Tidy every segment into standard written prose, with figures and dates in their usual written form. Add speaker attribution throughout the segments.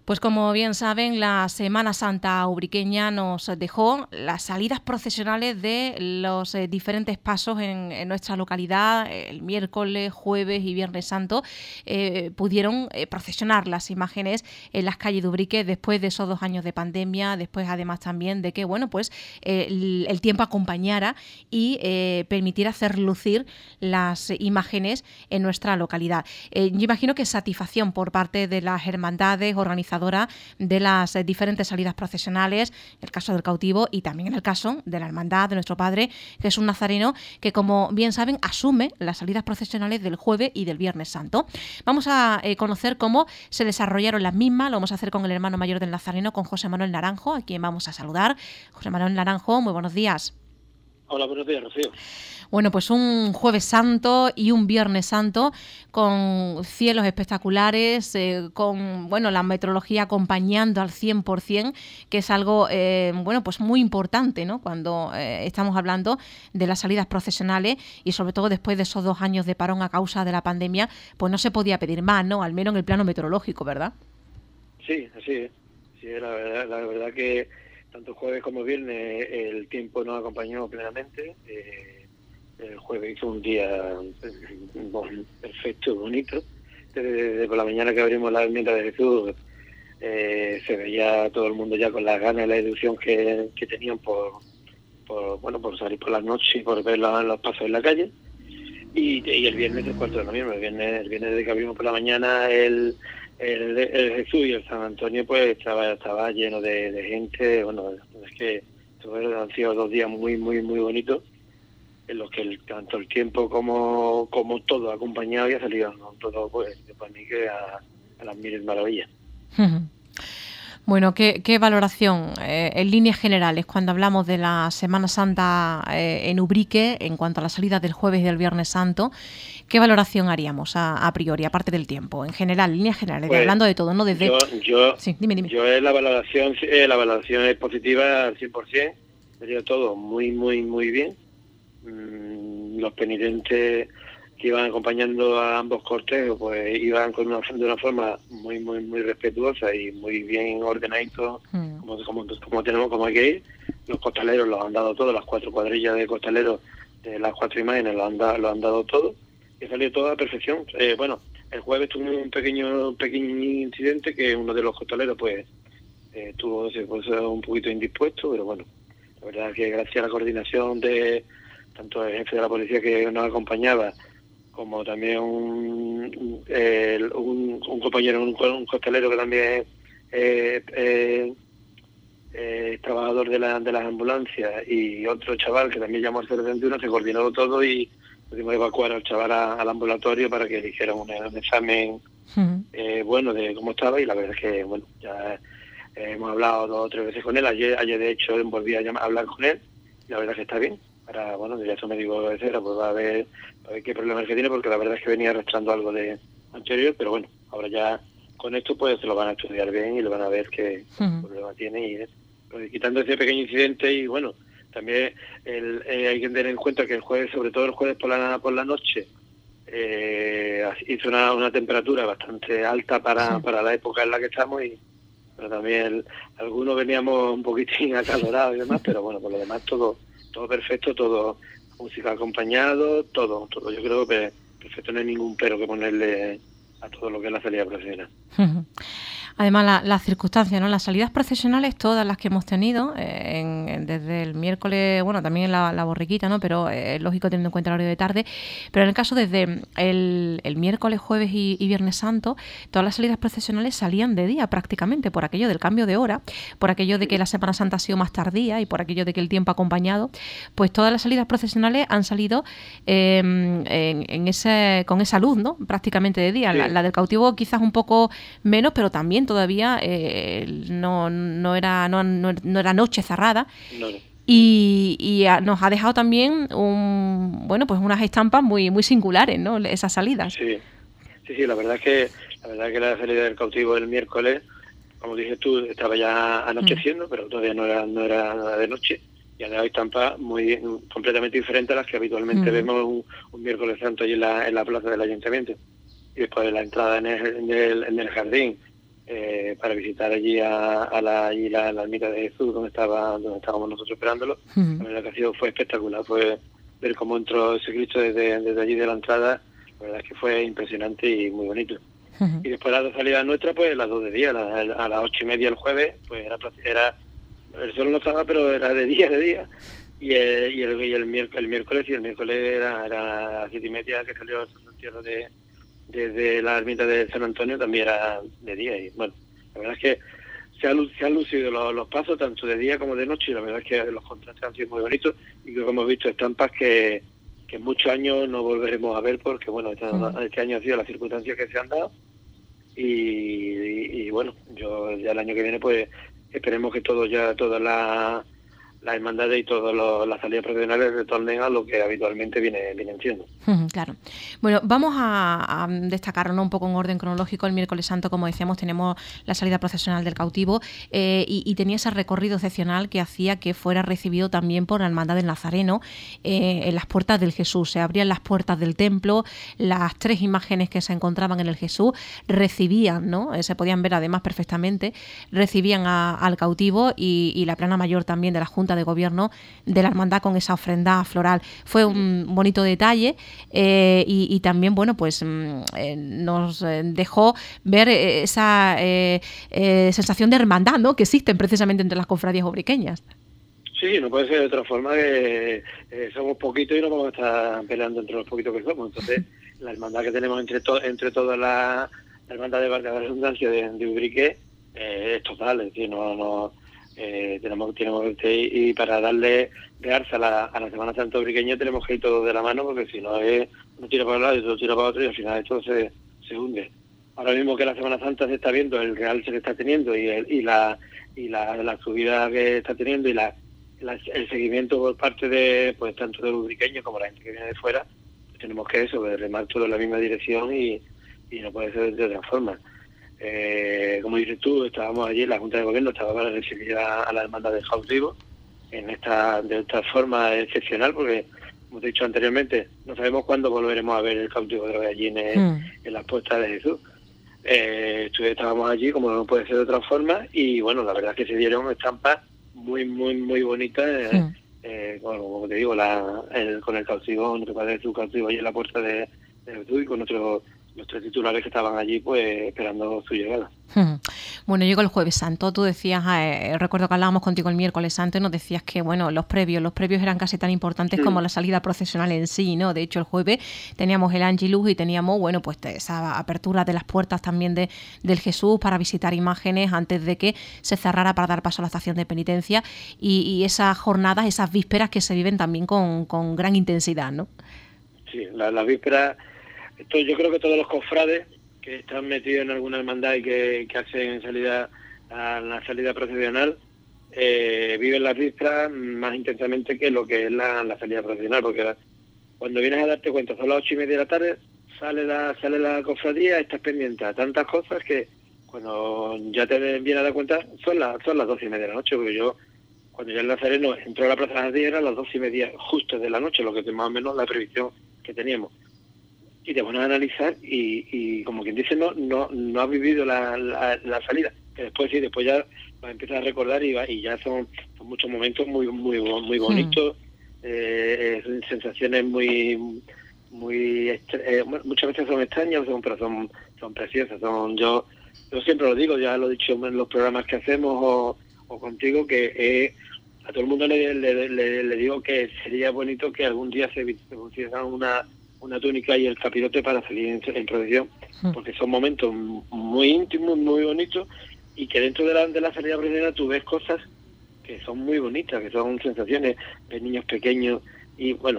Speaker 1: Pues como bien saben, la Semana Santa ubriqueña nos dejó las salidas procesionales de los diferentes pasos en nuestra localidad. El miércoles, jueves y viernes santo pudieron procesionar las imágenes en las calles de Ubrique después de esos 2 años de pandemia, después además también de que el tiempo acompañara y permitiera hacer lucir las imágenes en nuestra localidad. Yo imagino que satisfacción por parte de las hermandades organizadoras de las diferentes salidas procesionales, en el caso del cautivo y también en el caso de la hermandad de nuestro Padre Jesús Nazareno, que como bien saben asume las salidas procesionales del jueves y del viernes santo. Vamos a conocer cómo se desarrollaron las mismas. Lo vamos a hacer con el hermano mayor del Nazareno, con José Manuel Naranjo, a quien vamos a saludar. José Manuel Naranjo, muy buenos días.
Speaker 2: Hola, buenos días, Rocío.
Speaker 1: Bueno, pues un jueves santo y un viernes santo con cielos espectaculares, con la meteorología acompañando al 100%, que es algo pues muy importante, ¿no? Cuando estamos hablando de las salidas procesionales y sobre todo después de esos 2 años de parón a causa de la pandemia, pues no se podía pedir más, ¿no? Al menos en el plano meteorológico, ¿verdad?
Speaker 2: Sí, así es. Sí, la verdad que tanto jueves como viernes el tiempo nos acompañó plenamente. El jueves hizo un día perfecto, bonito. Desde por la mañana que abrimos la ermita de Jesús se veía todo el mundo ya con las ganas y la ilusión que tenían por salir por las noches y por ver los pasos en la calle. Y el viernes el cuarto de lo mismo. El viernes desde que abrimos por la mañana el Jesús y el San Antonio pues estaba lleno de gente. Bueno, es que han sido 2 días muy muy muy bonitos en los que tanto el tiempo como todo acompañado y ha salido, ¿no? Todo pues para mí que a las miles maravillas.
Speaker 1: Bueno, ¿qué valoración en líneas generales cuando hablamos de la Semana Santa en Ubrique en cuanto a la salida del jueves y del viernes santo? ¿Qué valoración haríamos a priori, aparte del tiempo? En general, en líneas generales,
Speaker 2: Pues,
Speaker 1: hablando de todo, ¿no? Desde...
Speaker 2: Sí, dime. Yo la valoración es positiva al 100%, sería todo muy muy muy bien. Los penitentes que iban acompañando a ambos cortejos pues iban de una forma muy muy muy respetuosa y muy bien ordenaditos, como hay que ir. Los costaleros los han dado todo, las 4 cuadrillas de costaleros de las 4 imágenes lo han dado todo y salió todo a la perfección. El jueves tuvo un pequeño incidente que uno de los costaleros pues se puso un poquito indispuesto, pero bueno, la verdad es que gracias a la coordinación de tanto el jefe de la policía que nos acompañaba como también un compañero, un costalero que también es trabajador de las ambulancias, y otro chaval que también llamó al 021, se coordinó todo y pudimos evacuar al chaval al ambulatorio para que le hicieran un examen de cómo estaba, y la verdad es que ya hemos hablado 2 o 3 veces con él. Ayer de hecho volví a hablar con él y la verdad es que está bien. Ahora, ya su médico de cera, pues va a ver qué problemas que tiene, porque la verdad es que venía arrastrando algo de anterior, pero bueno, ahora ya con esto pues se lo van a estudiar bien y lo van a ver qué problema tiene, y pues, quitando ese pequeño incidente. Y bueno, también hay que tener en cuenta que el jueves, sobre todo el jueves por la noche, hizo una temperatura bastante alta para la época en la que estamos, pero también algunos veníamos un poquitín acalorados y demás, pero bueno, por lo demás todo perfecto, todo música acompañado, todo. Yo creo que perfecto, no hay ningún pero que ponerle a todo lo que es la salida procesional.
Speaker 1: Además, las circunstancias, ¿no? Las salidas procesionales, todas las que hemos tenido, desde el miércoles, también la borriquita, ¿no? Pero es lógico teniendo en cuenta el horario de tarde. Pero en el caso desde el miércoles, jueves y viernes santo, todas las salidas procesionales salían de día prácticamente, por aquello del cambio de hora, por aquello de que la Semana Santa ha sido más tardía y por aquello de que el tiempo ha acompañado. Pues todas las salidas procesionales han salido con esa luz, ¿no? Prácticamente de día. Sí. La del cautivo quizás un poco menos, pero también todavía no era noche cerrada. No. Y nos ha dejado también unas estampas muy muy singulares, ¿no? Esas salidas.
Speaker 2: Sí, la verdad es que la salida del cautivo el miércoles, como dices tú, estaba ya anocheciendo, pero todavía no era nada de noche, y ha dado estampas completamente diferentes a las que habitualmente vemos un miércoles santo allí en la plaza del ayuntamiento. Y después de la entrada en el jardín, para visitar allí a la ermita de Jesús, donde estábamos nosotros esperándolo. La verdad que fue espectacular, fue ver cómo entró ese Cristo desde allí de la entrada. La verdad es que fue impresionante y muy bonito. Y después la salida nuestra, pues las 2 de día, a las 8:30 el jueves, pues era el sol no estaba, pero era de día. Y el miércoles era a las 7:30 que salió el entierro desde la ermita de San Antonio, también era de día. Y bueno, la verdad es que se han lucido los pasos tanto de día como de noche, y la verdad es que los contrastes han sido muy bonitos, y creo que hemos visto estampas que en muchos años no volveremos a ver, porque bueno, este año ha sido las circunstancias que se han dado, y bueno, yo ya el año que viene pues esperemos que todas las hermandades y todas las salidas profesionales retornen a lo que habitualmente vienen siendo.
Speaker 1: Claro. Bueno, vamos a destacar, ¿no?, un poco en orden cronológico. El miércoles santo, como decíamos, tenemos la salida procesional del cautivo, y tenía ese recorrido excepcional que hacía que fuera recibido también por la Hermandad del Nazareno en las puertas del Jesús. Se abrían las puertas del templo, las 3 imágenes que se encontraban en el Jesús recibían, ¿no?, se podían ver además perfectamente, recibían al cautivo, y la plana mayor también de la Junta de Gobierno de la hermandad con esa ofrenda floral. Fue un bonito detalle, y también, bueno, pues nos dejó ver esa sensación de hermandad, ¿no?, que existen precisamente entre las cofradías ubriqueñas.
Speaker 2: Sí, no puede ser de otra forma, que somos poquitos y no vamos a estar peleando entre los poquitos que somos. Entonces, la hermandad que tenemos entre todas las hermandades de la redundancia de Ubrique es total, es decir, tenemos y para darle realza a la Semana Santa ubriqueña tenemos que ir todos de la mano, porque si no uno tira para un lado y otro tira para otro, y al final esto se hunde. Ahora mismo que la Semana Santa se está viendo, el realce que está teniendo y la subida que está teniendo, y el seguimiento por parte de pues tanto de los ubriqueños como la gente que viene de fuera, pues tenemos que remar todo en la misma dirección, y no puede ser de otra forma. Como dices tú, estábamos allí, la Junta de Gobierno estaba para recibir a la hermandad del cautivo de esta forma excepcional, porque, como te he dicho anteriormente, no sabemos cuándo volveremos a ver el cautivo de allí en las puertas de Jesús. Estábamos allí, como no puede ser de otra forma, y bueno, la verdad es que se dieron estampas muy, muy, muy bonitas. Bueno, como te digo, con el cautivo, nuestro Padre Jesús cautivo allí en la puerta de Jesús, y con los 3 titulares que estaban allí pues esperando su llegada.
Speaker 1: Bueno, llegó el Jueves Santo. Tú decías, recuerdo que hablábamos contigo el miércoles santo, y nos decías que bueno, los previos eran casi tan importantes como la salida procesional en sí, ¿no? De hecho, el jueves teníamos el Angelus y teníamos, bueno, pues esa apertura de las puertas también del Jesús para visitar imágenes antes de que se cerrara para dar paso a la estación de penitencia, y esas jornadas, esas vísperas que se viven también con gran intensidad, ¿no?
Speaker 2: Sí, las vísperas. Yo creo que todos los cofrades que están metidos en alguna hermandad y que hacen la salida procesional viven las vísperas más intensamente que lo que es la salida procesional, porque cuando vienes a darte cuenta son las 8:30 de la tarde, sale la cofradía, estás pendiente a tantas cosas que cuando ya te vienes a dar cuenta son las 12:30 de la noche, porque yo cuando ya el Nazareno entró a la Plaza de las 10 eran las 12:30 justo de la noche, lo que es más o menos la previsión que teníamos. Y te pones a analizar y como quien dice, no has vivido la salida. Que después ya vas a empezar a recordar, y ya son muchos momentos muy muy muy bonitos, sensaciones muy muchas veces son extrañas, pero son preciosas. Yo siempre lo digo, ya lo he dicho en los programas que hacemos o contigo, que a todo el mundo le digo que sería bonito que algún día se pusiera una túnica y el capirote para salir en procesión, porque son momentos muy íntimos, muy bonitos, y que dentro de la salida procesional tú ves cosas que son muy bonitas, que son sensaciones de niños pequeños, y bueno,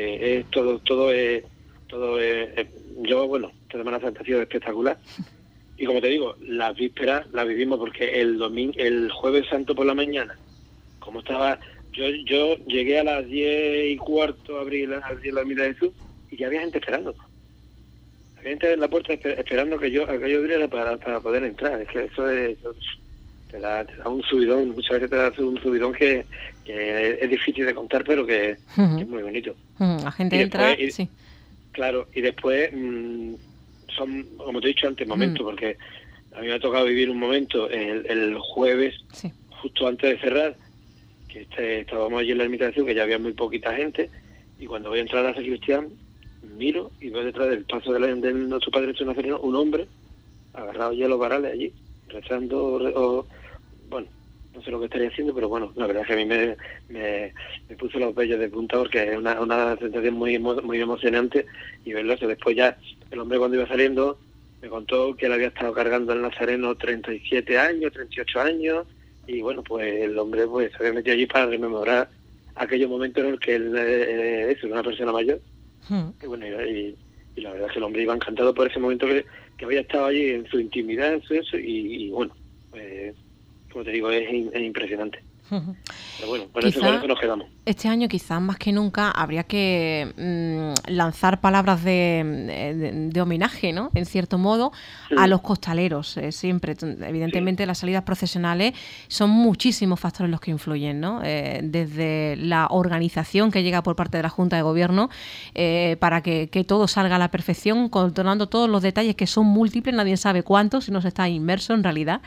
Speaker 2: yo, bueno, esta Semana Santa ha sido espectacular, y como te digo, las vísperas las vivimos, porque el Jueves Santo por la mañana, como estaba, yo llegué a las 10:15 a abrir la ermita de Jesús, y ya había gente esperando. Había gente en la puerta esperando que yo abriera para poder entrar. Es que eso te da un subidón, muchas veces te da un subidón que es difícil de contar, pero que es muy bonito.
Speaker 1: La gente entra, sí.
Speaker 2: Claro, y después son, como te he dicho antes, momentos, porque A mí me ha tocado vivir un momento el jueves,
Speaker 1: sí,
Speaker 2: justo antes de cerrar, que estábamos allí en la ermita de Jesús, que ya había muy poquita gente, y cuando voy a entrar a la sacristía, miro y veo detrás del paso de nuestro Padre Nuestro Nazareno un hombre agarrado ya a los varales allí, rezando, bueno, no sé lo que estaría haciendo, pero bueno, la verdad es que a mí me puso los vellos de punta porque es una sensación muy emocionante, y verlo que después ya el hombre cuando iba saliendo me contó que él había estado cargando el Nazareno 37 años, 38 años, y bueno, pues el hombre pues se había metido allí para rememorar aquellos momentos en los que él era una persona mayor. Y bueno, y la verdad es que el hombre iba encantado por ese momento que había estado allí en su intimidad, en su eso, y bueno, como te digo, es impresionante. Pero bueno, con eso nos quedamos.
Speaker 1: Este año quizás más que nunca habría que lanzar palabras de homenaje, ¿no? En cierto modo, a los costaleros. Siempre, evidentemente, las salidas procesionales son muchísimos factores los que influyen, ¿no? Desde la organización que llega por parte de la Junta de Gobierno para que todo salga a la perfección, controlando todos los detalles que son múltiples, nadie sabe cuántos, si no se está inmerso en realidad.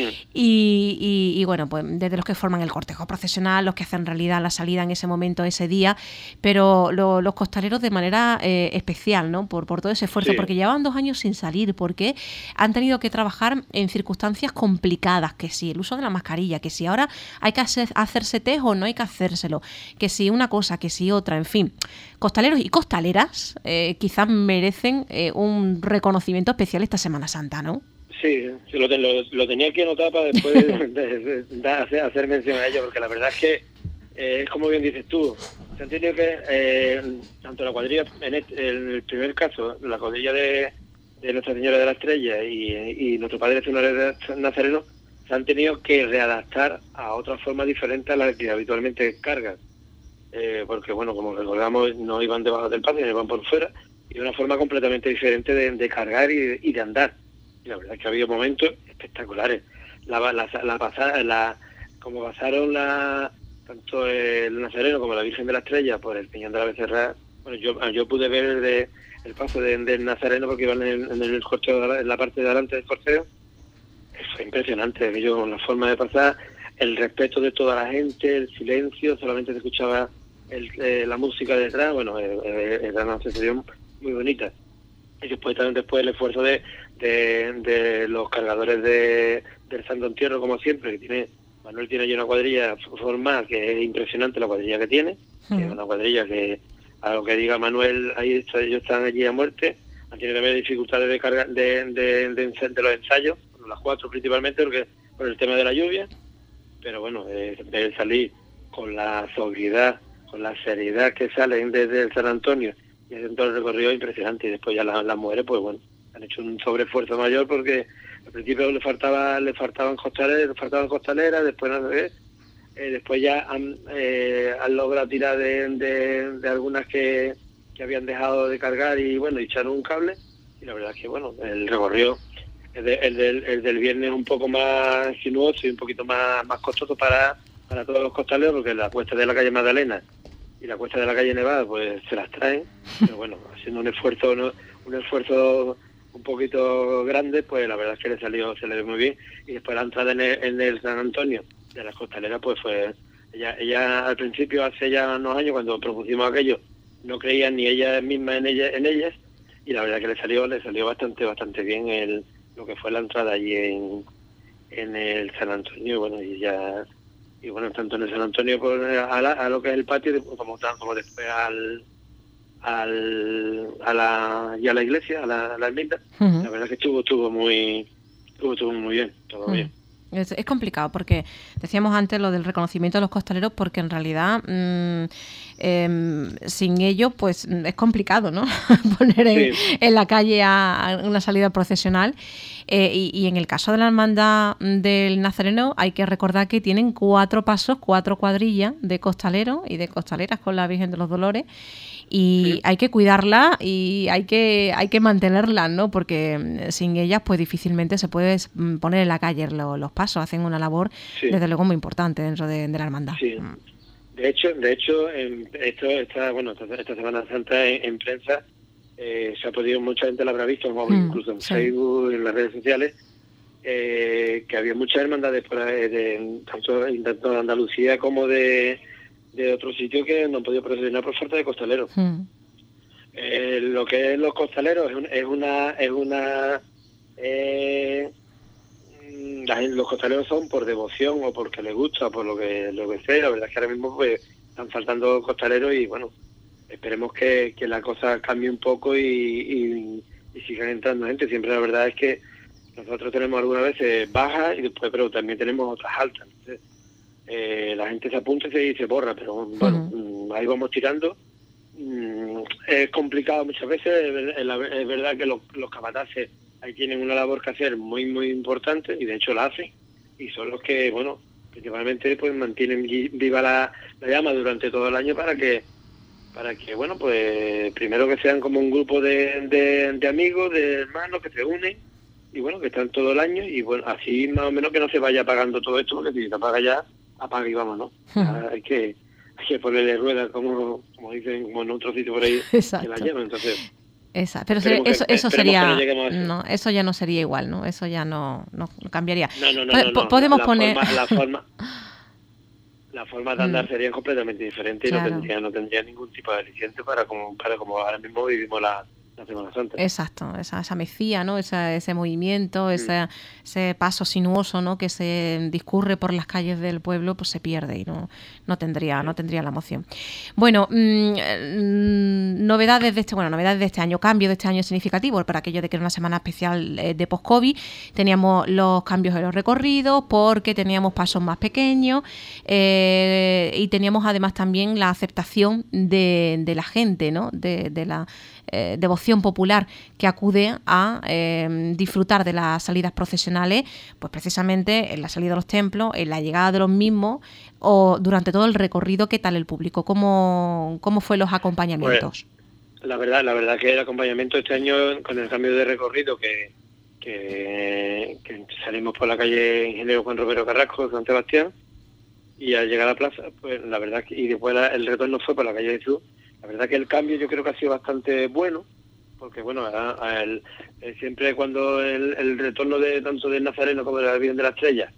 Speaker 1: Y bueno, pues desde los que forman el cortejo procesional, los que hacen realidad la salida en ese momento, ese día, pero los costaleros de manera especial, ¿no? Por todo ese esfuerzo, porque llevaban 2 años sin salir, porque han tenido que trabajar en circunstancias complicadas, que si el uso de la mascarilla, que si ahora hay que hacerse test o no hay que hacérselo, que si una cosa, que si otra, en fin. Costaleros y costaleras quizás merecen un reconocimiento especial esta Semana Santa, ¿no?
Speaker 2: Sí, lo tenía aquí anotado para después hacer mención a ello, porque la verdad es que es como bien dices tú, se han tenido que, tanto la cuadrilla, en el primer caso, la cuadrilla de Nuestra Señora de la Estrella y nuestro Padre Nazareno, se han tenido que readaptar a otra forma diferente a la que habitualmente cargan, porque bueno, como recordamos, no iban debajo del patio, iban por fuera, y de una forma completamente diferente de cargar y de andar. Y la verdad es que ha habido momentos espectaculares. Como pasaron tanto el Nazareno como la Virgen de la Estrella por el Peñón de la Becerra, bueno, yo pude ver el paso del Nazareno porque iban en el corteo, en la parte de adelante del corteo. Fue impresionante, la forma de pasar, el respeto de toda la gente, el silencio, solamente se escuchaba la música detrás. Bueno, era una sensación muy bonita. Y después el esfuerzo de los cargadores del Santo Entierro, como siempre, que Manuel tiene allí una cuadrilla formada que es impresionante, la cuadrilla que tiene, que es una cuadrilla que, a lo que diga Manuel, ellos están allí a muerte. Han tenido también dificultades de carga de los ensayos, las 4 principalmente, porque por el tema de la lluvia, pero bueno, de salir con la sobriedad, con la seriedad que salen desde el San Antonio y hacen todo el recorrido impresionante. Y después ya las mujeres, pues bueno, han hecho un sobreesfuerzo mayor porque al principio le faltaban costaleras, después no sé qué. Después ya han logrado tirar de algunas que habían dejado de cargar y bueno, echaron un cable. Y la verdad es que bueno, el recorrido el del viernes es un poco más sinuoso y un poquito más costoso para todos los costaleros, porque la cuesta de la calle Magdalena y la cuesta de la calle Nevada pues se las traen, pero bueno, haciendo un esfuerzo un poquito grande, pues la verdad es que se le dio muy bien. Y después la entrada en el San Antonio de las costaleras, pues fue ella al principio, hace ya unos años, cuando propusimos aquello, no creían ni ellas mismas en ellas, y la verdad que le salió bastante bien lo que fue la entrada allí en el San Antonio. Y bueno, tanto en el San Antonio a lo que es el patio, como después a la iglesia, a la ermita. La verdad que estuvo muy bien, todo bien.
Speaker 1: Es complicado porque decíamos antes lo del reconocimiento de los costaleros, porque en realidad sin ello pues es complicado, ¿no? Poner en la calle a una salida procesional. Y en el caso de la hermandad del Nazareno hay que recordar que tienen 4 pasos, 4 cuadrillas de costaleros y de costaleras con la Virgen de los Dolores. Y hay que cuidarla y hay que mantenerla, ¿no? Porque sin ellas pues difícilmente se puede poner en la calle los pasos. Hacen una labor desde luego muy importante dentro de la hermandad.
Speaker 2: Sí. De hecho esta Semana Santa en prensa se ha podido, mucha gente la habrá visto, incluso en Facebook, en las redes sociales, que había muchas hermandades por ahí, tanto de Andalucía como de otros sitios que no han podido procesionar por falta de costaleros. Lo que es los costaleros los costaleros son por devoción o porque les gusta, por lo que sea. La verdad es que ahora mismo pues están faltando costaleros y bueno, esperemos que la cosa cambie un poco y sigan entrando gente. Siempre la verdad es que nosotros tenemos algunas veces bajas y después, pero también tenemos otras altas. Entonces, la gente se apunta y se borra, pero bueno, ahí vamos tirando. Es complicado muchas veces, es verdad que los capataces ahí tienen una labor que hacer muy muy importante y de hecho la hacen, y son los que, bueno, principalmente pues mantienen viva la llama durante todo el año para que bueno, pues primero que sean como un grupo de amigos, de hermanos que se unen y bueno, que están todo el año y bueno, así más o menos que no se vaya apagando todo esto, porque si se apaga ya, apaga y vamos, ¿no? Hay que ponerle ruedas, como dicen, como en otro sitio por ahí.
Speaker 1: Exacto.
Speaker 2: Que la llevan, entonces...
Speaker 1: Pero eso sería, no, eso ya no sería igual, ¿no? Eso ya no cambiaría.
Speaker 2: No.
Speaker 1: Podemos poner
Speaker 2: la forma de andar sería completamente diferente,
Speaker 1: claro.
Speaker 2: Y no tendría ningún tipo de aliciente para como ahora mismo vivimos la Semana Santa.
Speaker 1: Exacto, esa mecía, ¿no? Ese movimiento, ese paso sinuoso, ¿no? Que se discurre por las calles del pueblo, pues se pierde y no tendría la emoción. Bueno, novedades de este año, cambio de este año significativo, para aquello de que era una semana especial de post-COVID. Teníamos los cambios en los recorridos, porque teníamos pasos más pequeños y teníamos además también la aceptación de la gente, ¿no? De la devoción popular que acude a disfrutar de las salidas procesionales, pues precisamente en la salida de los templos, en la llegada de los mismos o durante todo el recorrido. ¿Qué tal el público? ¿Cómo fue los acompañamientos?
Speaker 2: Pues, la verdad que el acompañamiento este año, con el cambio de recorrido que salimos por la calle Ingeniero Juan Romero Carrasco, San Sebastián, y al llegar a la plaza, pues la verdad que, y después el retorno fue por la calle Jesús. La verdad que el cambio yo creo que ha sido bastante bueno, porque bueno, siempre cuando el retorno de tanto del Nazareno como de la Virgen de la Estrella,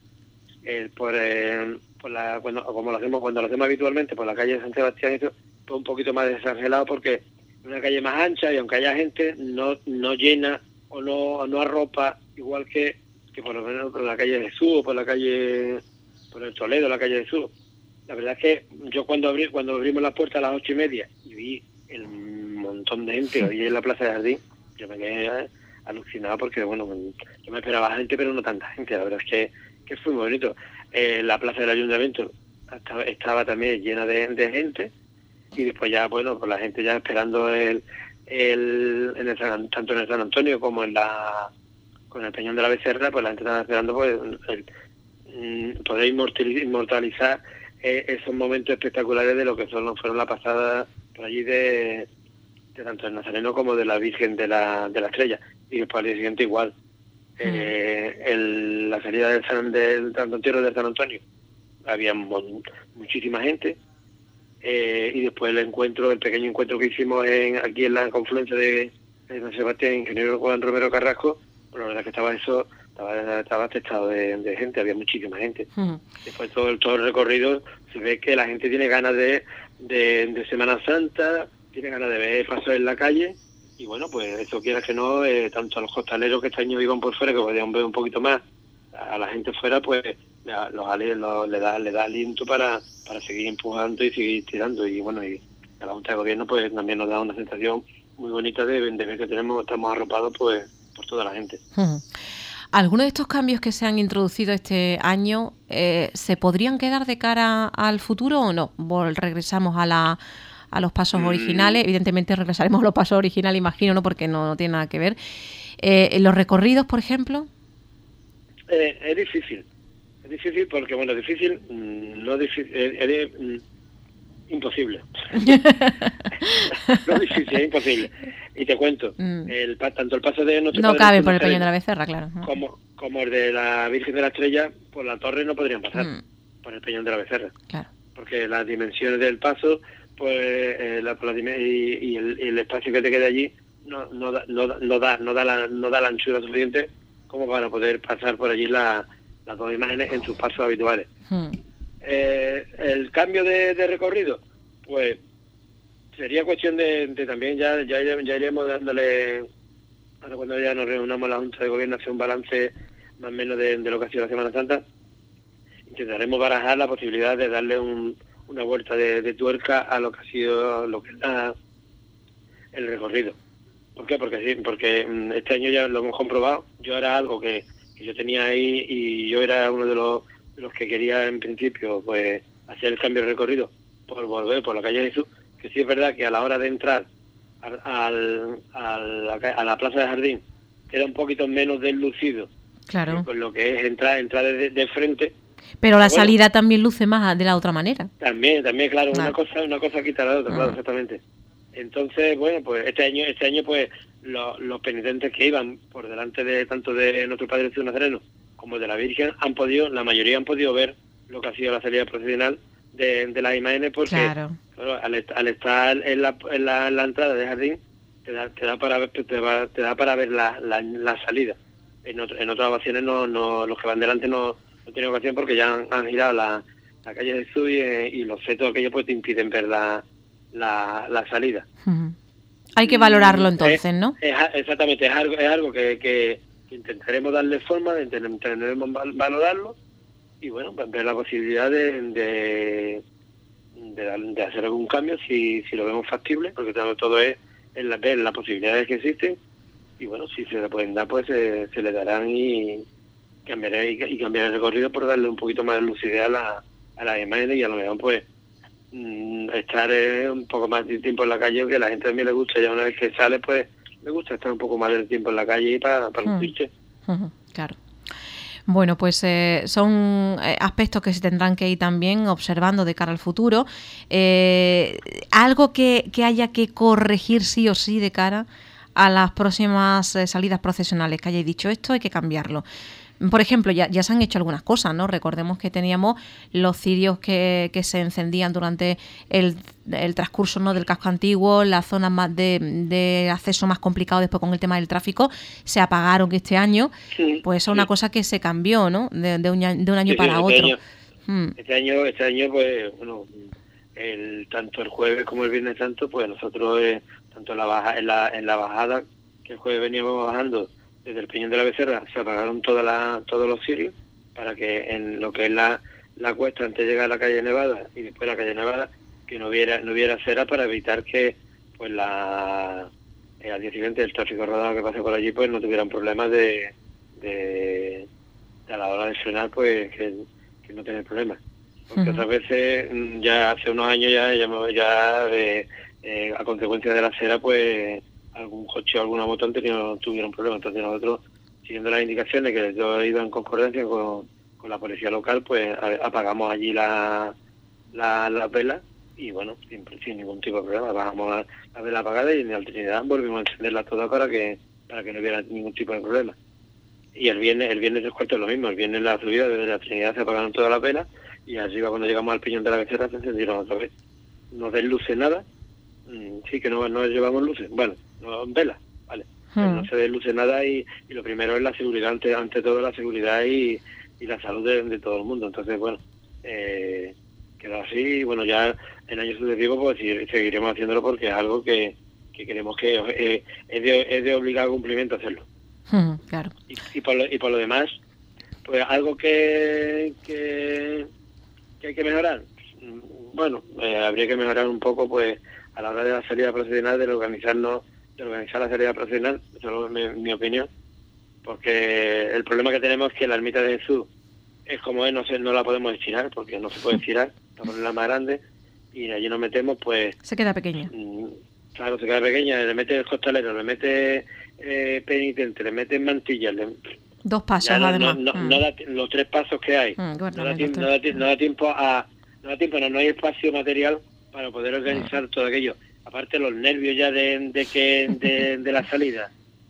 Speaker 2: cuando lo hacemos habitualmente por la calle de San Sebastián, eso fue un poquito más desangelado porque es una calle más ancha y aunque haya gente, no llena o no arropa igual que por lo menos por la calle de Jesús o por el Toledo, la calle de Jesús. La verdad es que yo cuando abrimos las puertas a las 8:30 y vi el montón de gente que había en la Plaza de Jardín, yo me quedé alucinado porque, bueno, yo me esperaba gente, pero no tanta gente. La verdad es que fue muy bonito. La Plaza del Ayuntamiento estaba también llena de gente y después ya, bueno, pues la gente ya esperando tanto en el San Antonio como con el Peñón de la Becerra, pues la gente estaba esperando pues poder inmortalizar esos momentos espectaculares de lo que fueron la pasada por allí de tanto el Nazareno como de la Virgen de la Estrella, y después al día siguiente igual. La salida del entierro del San Antonio había muchísima gente, y después el pequeño encuentro que hicimos aquí en la confluencia de San Sebastián, Ingeniero Juan Romero Carrasco, pues la verdad que estaba atestado de gente, había muchísima gente. Después todo el recorrido se ve que la gente tiene ganas de Semana Santa, tiene ganas de ver pasos en la calle, y bueno, pues eso quieras que no, tanto a los costaleros que este año iban por fuera, que podían ver un poquito más, a la gente fuera, pues le da aliento para seguir empujando y seguir tirando. Y bueno, y a la Junta de Gobierno pues también nos da una sensación muy bonita de ver que estamos arropados pues por toda la gente.
Speaker 1: ¿Algunos de estos cambios que se han introducido este año se podrían quedar de cara al futuro o no? ¿Regresamos a los pasos originales? Evidentemente regresaremos a los pasos originales, imagino, ¿no? Porque no tiene nada que ver. ¿Los recorridos, por ejemplo?
Speaker 2: Es difícil porque, bueno, imposible. No difícil, es imposible. Y te cuento, tanto el paso de nuestro
Speaker 1: no cabe por el Peñón de la Becerra, claro.
Speaker 2: Como el de la Virgen de la Estrella, por la torre no podrían pasar por el Peñón de la Becerra.
Speaker 1: Claro.
Speaker 2: Porque las dimensiones del paso, pues y el espacio que te queda allí no da la anchura suficiente como para poder pasar por allí las dos imágenes en sus pasos habituales. El cambio de recorrido, pues sería cuestión de también ya iremos dándole, ahora cuando ya nos reunamos la Junta de Gobierno, hacer un balance más o menos de lo que ha sido la Semana Santa. Intentaremos barajar la posibilidad de darle una vuelta de tuerca a lo que ha sido lo que es el recorrido. ¿Por qué? Porque este año ya lo hemos comprobado. Yo era algo que yo tenía ahí y yo era uno de los que quería en principio pues hacer el cambio de recorrido por volver por la calle Jesús, que sí es verdad que a la hora de entrar a la Plaza de Jardín queda un poquito menos deslucido,
Speaker 1: claro,
Speaker 2: con lo que es entrar de frente.
Speaker 1: Pero la salida también luce más de la otra manera.
Speaker 2: También, claro, una cosa quita la otra, claro, exactamente. Entonces, bueno, pues este año pues los penitentes que iban por delante de tanto de nuestro Padre Jesús Nazareno como de la Virgen la mayoría han podido ver lo que ha sido la salida procesional de las imágenes, porque claro, al estar en la entrada de jardín te da para ver la salida. En otras ocasiones no los que van delante no tienen ocasión, porque ya han girado la calle de Jesús y los fetos aquellos pues te impiden ver la salida.
Speaker 1: Hay que valorarlo entonces, ¿no?
Speaker 2: Exactamente, es algo que intentaremos darle forma, intentaremos valorarlo y bueno, ver la posibilidad de hacer algún cambio si lo vemos factible, porque todo es ver las posibilidades que existen y bueno, si se le pueden dar pues se le darán y cambiar el recorrido por darle un poquito más de lucidez a las imágenes y a lo mejor pues estar un poco más de tiempo en la calle, que a la gente también le gusta, ya una vez que sale pues le gusta estar un poco más de tiempo en la calle y para lucirse.
Speaker 1: Claro. Bueno, pues son aspectos que se tendrán que ir también observando de cara al futuro. Algo que haya que corregir sí o sí de cara a las próximas salidas procesionales, que hayáis dicho esto hay que cambiarlo. Por ejemplo, ya se han hecho algunas cosas, ¿no? Recordemos que teníamos los cirios que se encendían durante el transcurso, ¿no?, del casco antiguo, las zonas más de acceso más complicado después con el tema del tráfico, se apagaron este año. Sí, pues es una cosa que se cambió, ¿no?, de un año para otro.
Speaker 2: Este año, pues, bueno, tanto el jueves como el viernes santo, pues nosotros, tanto en la bajada, que el jueves veníamos bajando, desde el Peñón de la Becerra se apagaron todos los cirios para que en lo que es la cuesta antes de llegar a la calle Nevada y después la calle Nevada que no hubiera cera, para evitar que pues al día siguiente el tráfico rodado que pase por allí pues no tuvieran problemas de a la hora de frenar, pues que no tener problemas, porque otras veces ya hace unos años ya a consecuencia de la cera pues algún coche o alguna moto tuvieron problemas. Entonces nosotros, siguiendo las indicaciones que yo iba en concordancia con la policía local, pues apagamos allí las velas y bueno, sin ningún tipo de problema, bajamos la vela apagada y en la Trinidad volvimos a encenderla toda para que no hubiera ningún tipo de problema. Y el viernes 3/4 es lo mismo, el viernes la subida desde la Trinidad se apagaron todas las velas y arriba cuando llegamos al Peñón de la Becerra se encendieron otra vez. No desluce nada, sí que no llevamos luces, bueno, no velas, vale, pero no se desluce nada y lo primero es la seguridad, ante todo la seguridad y la salud de todo el mundo. Entonces, bueno, quedó así y bueno, ya en años sucesivos pues seguiremos haciéndolo porque es algo que queremos que es de obligado cumplimiento hacerlo.
Speaker 1: Claro.
Speaker 2: Y por lo demás, pues algo que hay que mejorar, bueno, habría que mejorar un poco pues a la hora de la salida procesional, de organizar la salida procesional, eso es mi opinión, porque el problema que tenemos es que la ermita de Jesús es como es, no la podemos estirar, porque no se puede estirar, la ponerla más grande y allí nos metemos, pues
Speaker 1: se queda pequeña.
Speaker 2: Claro, se queda pequeña, le mete el costalero, le mete penitente, le mete mantillas,
Speaker 1: dos pasos además.
Speaker 2: No da los 3 pasos que hay, no da tiempo, no hay espacio material para poder organizar todo aquello. Aparte los nervios ya de la salida,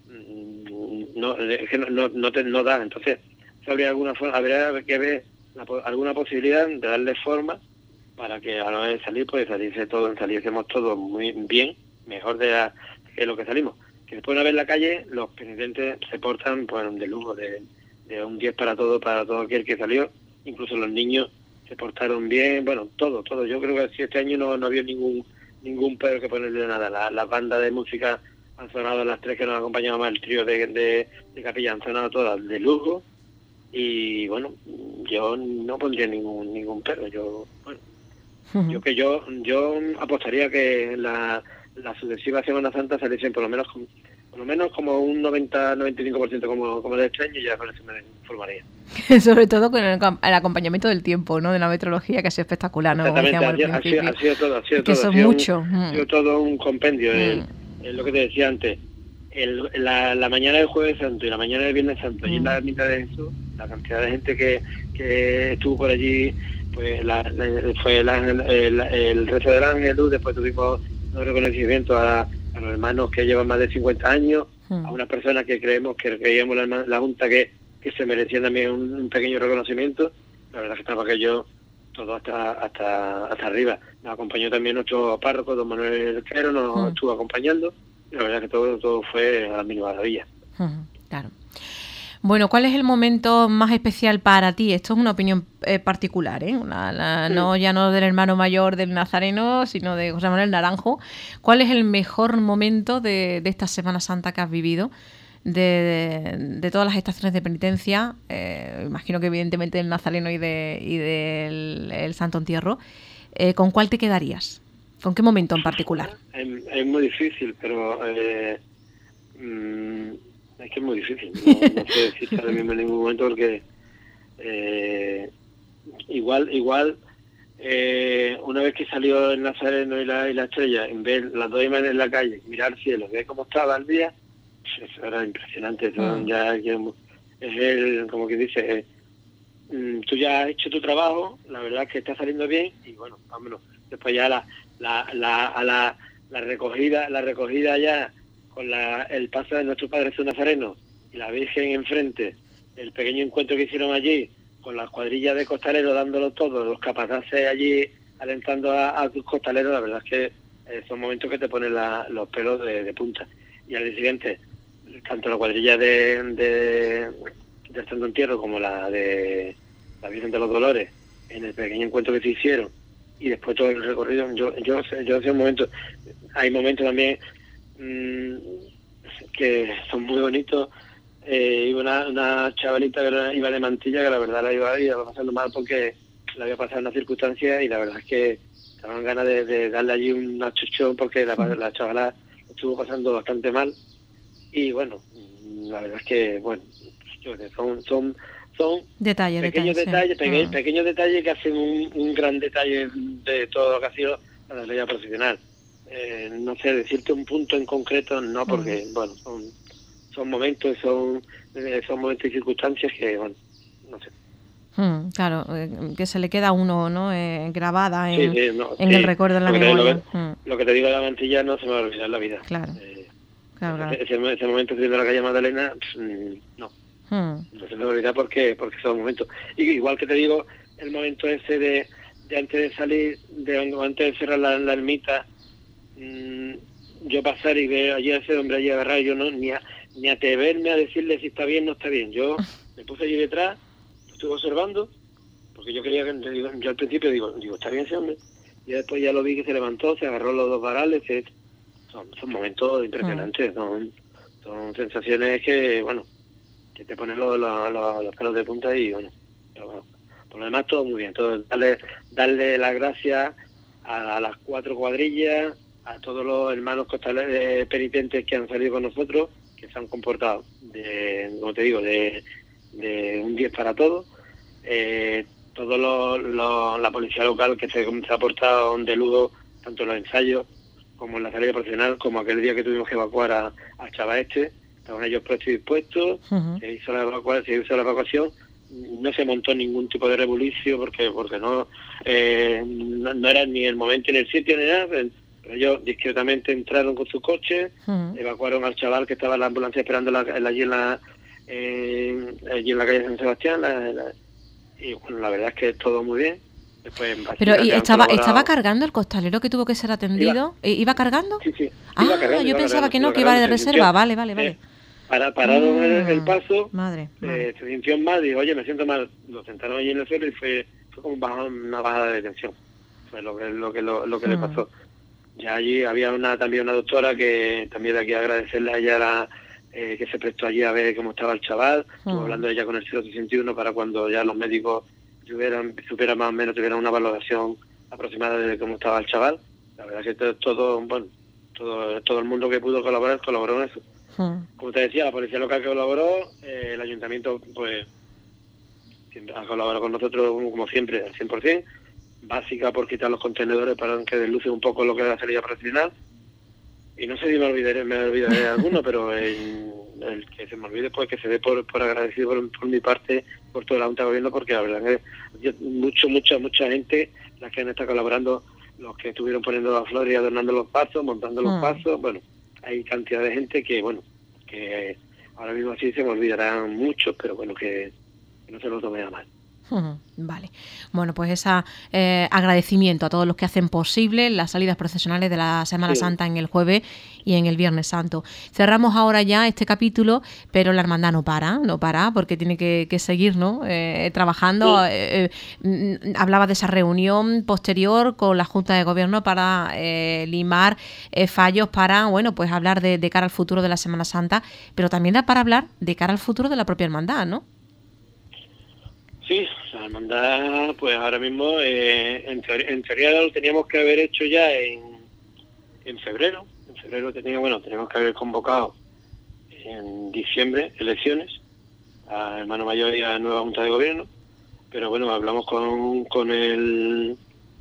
Speaker 2: no da. Entonces habría que ver alguna posibilidad de darle forma para que a la hora de salir pues saliésemos todos muy bien, mejor de lo que salimos. que después una vez en la calle los penitentes se portan pues de lujo, de un 10 para todo aquel que salió, incluso los niños se portaron bien, bueno, todo. Yo creo que este año no había ningún pero que ponerle nada. Las bandas de música han sonado, las 3 que nos acompañaban más, el trío de capilla han sonado todas de lujo, y bueno, yo no pondría ningún pero. Yo apostaría que la sucesiva Semana Santa saliesen por lo menos como un 90-95% como de este año, y ya con eso me informaría.
Speaker 1: Sobre todo con el acompañamiento del tiempo, ¿no? De la meteorología, que ha sido espectacular, ¿no?
Speaker 2: Exactamente, ha sido todo.
Speaker 1: Que eso es mucho.
Speaker 2: Ha sido todo un compendio. Es lo que te decía antes. La mañana del Jueves Santo y la mañana del Viernes Santo, y en la mitad de eso, la cantidad de gente que estuvo por allí, pues fue el rezo del Ángel, después tuvimos un reconocimiento a los hermanos que llevan más de 50 años, a unas personas que creíamos la Junta que se merecían también un pequeño reconocimiento. La verdad que estaba aquello todo hasta arriba. Nos acompañó también nuestro párroco, don Manuel Quero, nos estuvo acompañando, y la verdad que todo fue a la mínima maravilla.
Speaker 1: Claro. Bueno, ¿cuál es el momento más especial para ti? Esto es una opinión particular, ¿eh? No del hermano mayor del Nazareno, sino de José Manuel Naranjo. ¿Cuál es el mejor momento de esta Semana Santa que has vivido? De todas las estaciones de penitencia, imagino que evidentemente del Nazareno y del Santo Entierro. ¿Con cuál te quedarías? ¿Con qué momento en particular?
Speaker 2: Es muy difícil, pero... es que es muy difícil, no sé decirte ahora mismo en ningún momento, porque igual una vez que salió el Nazareno y la estrella, en ver las dos imágenes en la calle, mirar el cielo, ver cómo estaba el día, eso era impresionante. Eso ya es como que dice, tú ya has hecho tu trabajo, la verdad es que está saliendo bien, y bueno, vámonos. Después ya la recogida ya, con el paso de nuestro Padre Jesús Nazareno y la Virgen enfrente, el pequeño encuentro que hicieron allí, con las cuadrillas de costaleros dándolo todo, los capataces allí alentando a tus costaleros, la verdad es que son momentos que te ponen los pelos de punta. Y al día siguiente, tanto la cuadrilla del Santo Entierro como la de la Virgen de los Dolores, en el pequeño encuentro que se hicieron, y después todo el recorrido, yo hacía un momento, hay momentos también que son muy bonitos. Iba una chavalita que iba de mantilla, que la verdad la iba pasando mal porque le había pasado una circunstancia, y la verdad es que estaban ganas de darle allí un achuchón, porque la chavala estuvo pasando bastante mal. Y bueno, la verdad es que bueno, son pequeños detalles que hacen un gran detalle de todo lo que ha sido la realidad profesional. No sé decirte un punto en concreto, no, porque bueno, son momentos, son momentos y circunstancias que, bueno, no sé.
Speaker 1: Claro, que se le queda a uno, ¿no? Grabada en el recuerdo, en la memoria.
Speaker 2: Lo que te digo de la mantilla no se me va a olvidar en la vida.
Speaker 1: Claro.
Speaker 2: Ese momento de la calle Magdalena, no se me va a olvidar, porque son momentos. Y igual que te digo, el momento ese de antes de salir, antes de cerrar la ermita, yo pasar y ver allí a ese hombre allí agarrado, yo no ni atreverme a decirle si está bien o no está bien. Yo me puse allí detrás, lo estuve observando, porque yo quería yo al principio digo, está bien ese hombre, y después ya lo vi que se levantó, se agarró los dos varales, son momentos impresionantes, son sensaciones que, bueno, que te ponen los pelos de punta, y bueno, pero bueno, por lo demás todo muy bien, todo darle las gracias a las 4 cuadrillas, a todos los hermanos costaleros penitentes que han salido con nosotros, que se han comportado como te digo, de un 10 para todos, la policía local que se ha portado de lujo, tanto en los ensayos como en la salida profesional, como aquel día que tuvimos que evacuar a Chava estaban ellos prestos y dispuestos. Se hizo la evacuación, no se montó ningún tipo de revolucio, porque no era ni el momento ni el sitio ni nada, pero ellos discretamente entraron con sus coches, evacuaron al chaval que estaba en la ambulancia esperando allí en la calle San Sebastián, y bueno, la verdad es que todo muy bien. Después en
Speaker 1: Pero
Speaker 2: Bastida,
Speaker 1: ¿y
Speaker 2: que han
Speaker 1: estaba
Speaker 2: colaborado.
Speaker 1: cargando el costalero que tuvo que ser atendido? ¿Iba cargando?
Speaker 2: Sí, sí,
Speaker 1: Ah, yo pensaba que no, que iba de reserva. Vale.
Speaker 2: Pararon el paso,
Speaker 1: Madre.
Speaker 2: se sintió mal, dijo, oye, me siento mal. Lo sentaron allí en el suelo y fue como una bajada de tensión. Fue lo que le pasó. Ya allí había también una doctora que también de aquí agradecerle a ella que se prestó allí a ver cómo estaba el chaval. Estuvo hablando ella con el 061 para cuando ya los médicos supieran más o menos, tuvieran una valoración aproximada de cómo estaba el chaval. La verdad que todo el mundo que pudo colaborar colaboró en eso. Como te decía, la policía local que colaboró, el ayuntamiento pues siempre ha colaborado con nosotros como siempre al 100%, básica por quitar los contenedores para que desluce un poco lo que es la salida profesional. Y no sé si me olvidaré de alguno, pero el que se me olvide, pues que se dé por agradecido por mi parte, por toda la Junta de Gobierno, porque la verdad es que mucha gente, las que han estado colaborando, los que estuvieron poniendo las flores y adornando los pasos, montando los pasos, bueno, hay cantidad de gente que ahora mismo así se me olvidarán muchos, pero bueno, que no se lo tome a mal.
Speaker 1: Vale. Bueno, pues ese agradecimiento a todos los que hacen posible las salidas procesionales de la Semana Santa en el Jueves y en el Viernes Santo. Cerramos ahora ya este capítulo, pero la hermandad no para, porque tiene que seguir, ¿no? Trabajando. Hablaba de esa reunión posterior con la Junta de Gobierno para limar fallos, para, bueno, pues hablar de cara al futuro de la Semana Santa, pero también da para hablar de cara al futuro de la propia hermandad, ¿no?
Speaker 2: Sí, la hermandad, pues ahora mismo, en teoría lo teníamos que haber hecho ya en febrero. En febrero teníamos que haber convocado en diciembre elecciones a hermano mayor y a nueva Junta de Gobierno, pero bueno, hablamos con el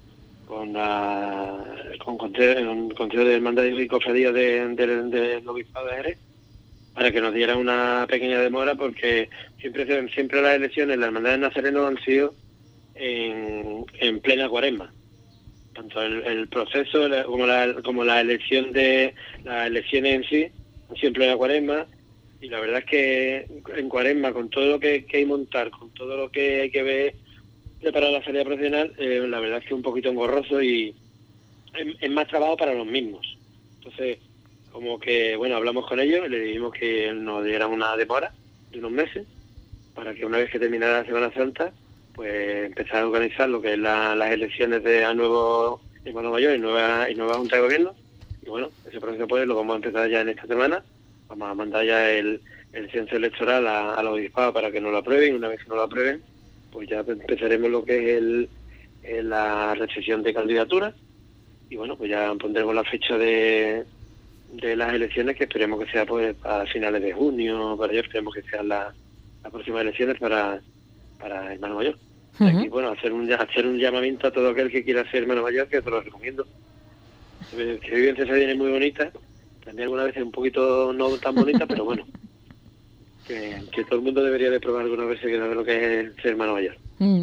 Speaker 2: Consejo de Hermandad y Cofradía del Obispado de Jerez, para que nos dieran una pequeña demora, porque siempre las elecciones, las hermandades nazarenos han sido en plena cuaresma. Tanto el proceso como las elecciones en sí han sido en plena cuaresma, y la verdad es que en cuaresma, con todo lo que hay que montar, con todo lo que hay que ver preparar la salida profesional, la verdad es que es un poquito engorroso y es más trabajo para los mismos. Entonces, como que, bueno, hablamos con ellos y le dijimos que nos dieran una demora de unos meses para que una vez que terminara la Semana Santa, pues empezar a organizar lo que es las elecciones a nuevo hermano mayor y nueva Junta de Gobierno. Y bueno, ese proceso pues lo vamos a empezar ya en esta semana. Vamos a mandar ya el censo electoral a los obispados para que nos lo aprueben. Una vez que nos lo aprueben, pues ya empezaremos lo que es la recepción de candidaturas. Y bueno, pues ya pondremos la fecha de las elecciones, que esperemos que sea pues a finales de junio, para ello esperemos que sean las próximas elecciones para hermano mayor. Y bueno, hacer un llamamiento a todo aquel que quiera ser hermano mayor, que te lo recomiendo. Que vive en Cesadina es muy bonita, también algunas veces un poquito no tan bonita, pero bueno, que todo el mundo debería de probar alguna vez que sabe lo que es ser hermano mayor.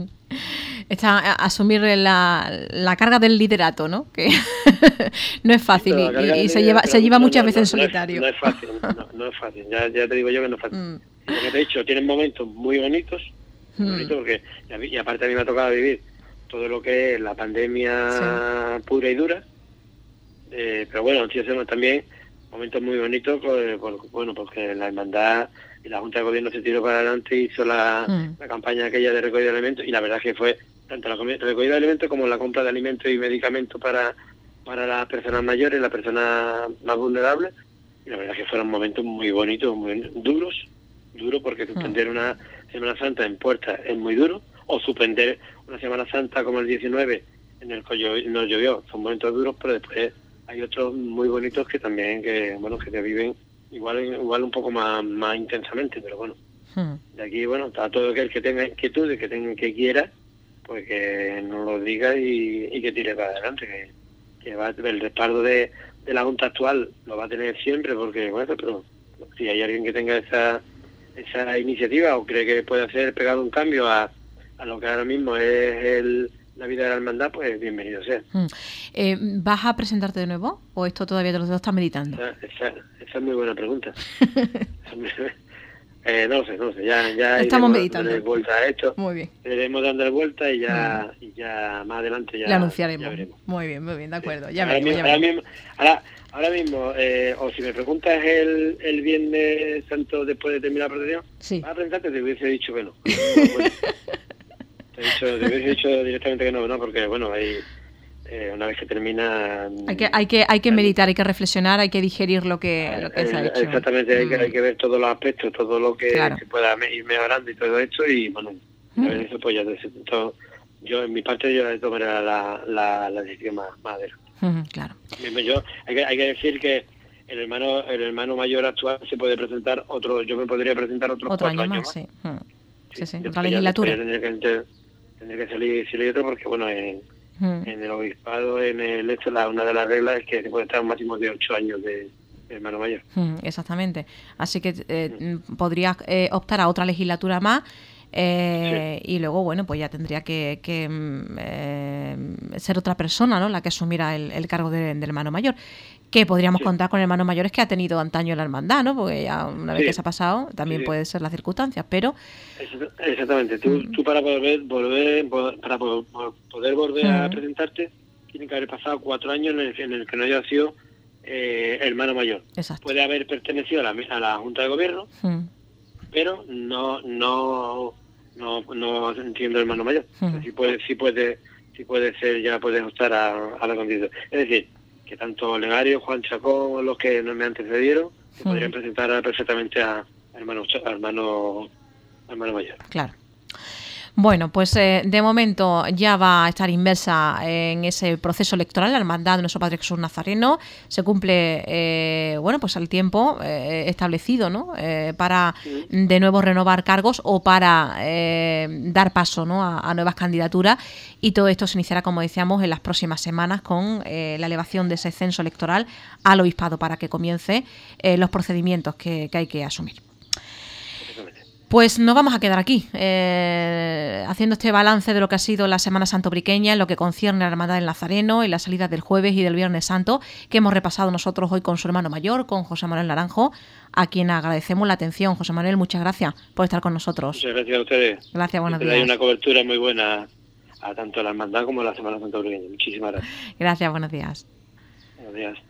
Speaker 1: Asumir la carga del liderato, ¿no? Que no es fácil y se lleva muchas veces en solitario.
Speaker 2: No es fácil, ya te digo yo que no es fácil. Como te he dicho, tienen momentos muy bonitos, porque y aparte a mí me ha tocado vivir todo lo que es la pandemia pura y dura, pero bueno, sí hacemos también momentos muy bonitos, porque la hermandad y la Junta de Gobierno se tiró para adelante y hizo la campaña aquella de recogida de alimentos, y la verdad es que fue tanto la recogida de alimentos como la compra de alimentos y medicamentos para las personas mayores, las personas más vulnerables, y la verdad es que fueron momentos muy bonitos, muy duros, porque suspender una Semana Santa en puertas es muy duro, o suspender una Semana Santa como el 19 en el que nos llovió, son momentos duros, pero después hay otros muy bonitos que también que te viven igual un poco más intensamente, pero bueno, de aquí, bueno, está todo aquel que tenga inquietud y que quiera, pues que nos lo diga y que tire para adelante, que va el respaldo de la Junta actual lo va a tener siempre, porque bueno, pero si hay alguien que tenga esa iniciativa o cree que puede hacer pegar un cambio a lo que ahora mismo es la vida de la hermandad, pues bienvenido sea.
Speaker 1: ¿Vas a presentarte de nuevo o esto todavía te lo estás meditando?
Speaker 2: Esa es muy buena pregunta. No lo sé, ya
Speaker 1: estamos meditando.
Speaker 2: Dándole vuelta a esto.
Speaker 1: Muy bien.
Speaker 2: Iremos dándole vuelta y ya más adelante ya
Speaker 1: le anunciaremos.
Speaker 2: Ya veremos.
Speaker 1: Muy bien, de acuerdo.
Speaker 2: Sí.
Speaker 1: Ya veremos.
Speaker 2: Ahora mismo, o si me preguntas el Viernes Santo después de terminar la procesión,
Speaker 1: sí.
Speaker 2: vas a presentarte, te hubiese dicho que no. Te hubiese dicho directamente que no, porque bueno, hay una vez que termina...
Speaker 1: Hay que meditar, hay que reflexionar, hay que digerir lo que se ha hecho.
Speaker 2: Exactamente, hay que ver todos los aspectos, todo lo que se pueda ir mejorando y todo esto, y bueno, a ver, eso pues ya entonces, yo en mi parte yo tomaré la decisión más adelante.
Speaker 1: Claro.
Speaker 2: Hay que decir que el hermano mayor actual se puede presentar yo me podría presentar otro 4 años más.
Speaker 1: Sí. Sí, otra legislatura.
Speaker 2: Tendría que salir otro porque bueno, en el obispado, en el hecho, una de las reglas es que se puede estar un máximo de 8 años de hermano mayor.
Speaker 1: Exactamente. Así que podría optar a otra legislatura más. Y luego, bueno, pues ya tendría que ser otra persona, ¿no?, la que asumiera el cargo del hermano mayor. Que podríamos contar con el hermano mayor es que ha tenido antaño la hermandad, ¿no? Porque ya una vez que se ha pasado, también puede ser las circunstancias, pero...
Speaker 2: Exactamente. Tú para poder volver a presentarte, tiene que haber pasado 4 años en el que no haya sido hermano mayor.
Speaker 1: Exacto.
Speaker 2: Puede haber pertenecido a la Junta de Gobierno, pero no entiendo hermano mayor. Si puede ser, ya puedes optar a la condición. Es decir, que tanto Olegario, Juan Chacón, los que no me antecedieron, se podrían presentar perfectamente a hermano mayor.
Speaker 1: Claro. Bueno, pues de momento ya va a estar inmersa en ese proceso electoral la Hermandad de Nuestro Padre Jesús Nazareno. Se cumple, pues el tiempo establecido, ¿no?, para de nuevo renovar cargos o para dar paso, ¿no?, a nuevas candidaturas. Y todo esto se iniciará, como decíamos, en las próximas semanas con la elevación de ese censo electoral al obispado para que comience los procedimientos que hay que asumir. Pues nos vamos a quedar aquí, haciendo este balance de lo que ha sido la Semana Santa Ubriqueña en lo que concierne a la Hermandad del Nazareno y las salidas del jueves y del Viernes Santo, que hemos repasado nosotros hoy con su hermano mayor, con José Manuel Naranjo, a quien agradecemos la atención. José Manuel, muchas gracias por estar con nosotros.
Speaker 2: Muchas gracias a ustedes.
Speaker 1: Gracias, buenos días.
Speaker 2: Hay una cobertura muy buena a tanto la Hermandad como a la Semana Santa Ubriqueña. Muchísimas gracias.
Speaker 1: Gracias, buenos días.
Speaker 2: Buenos días.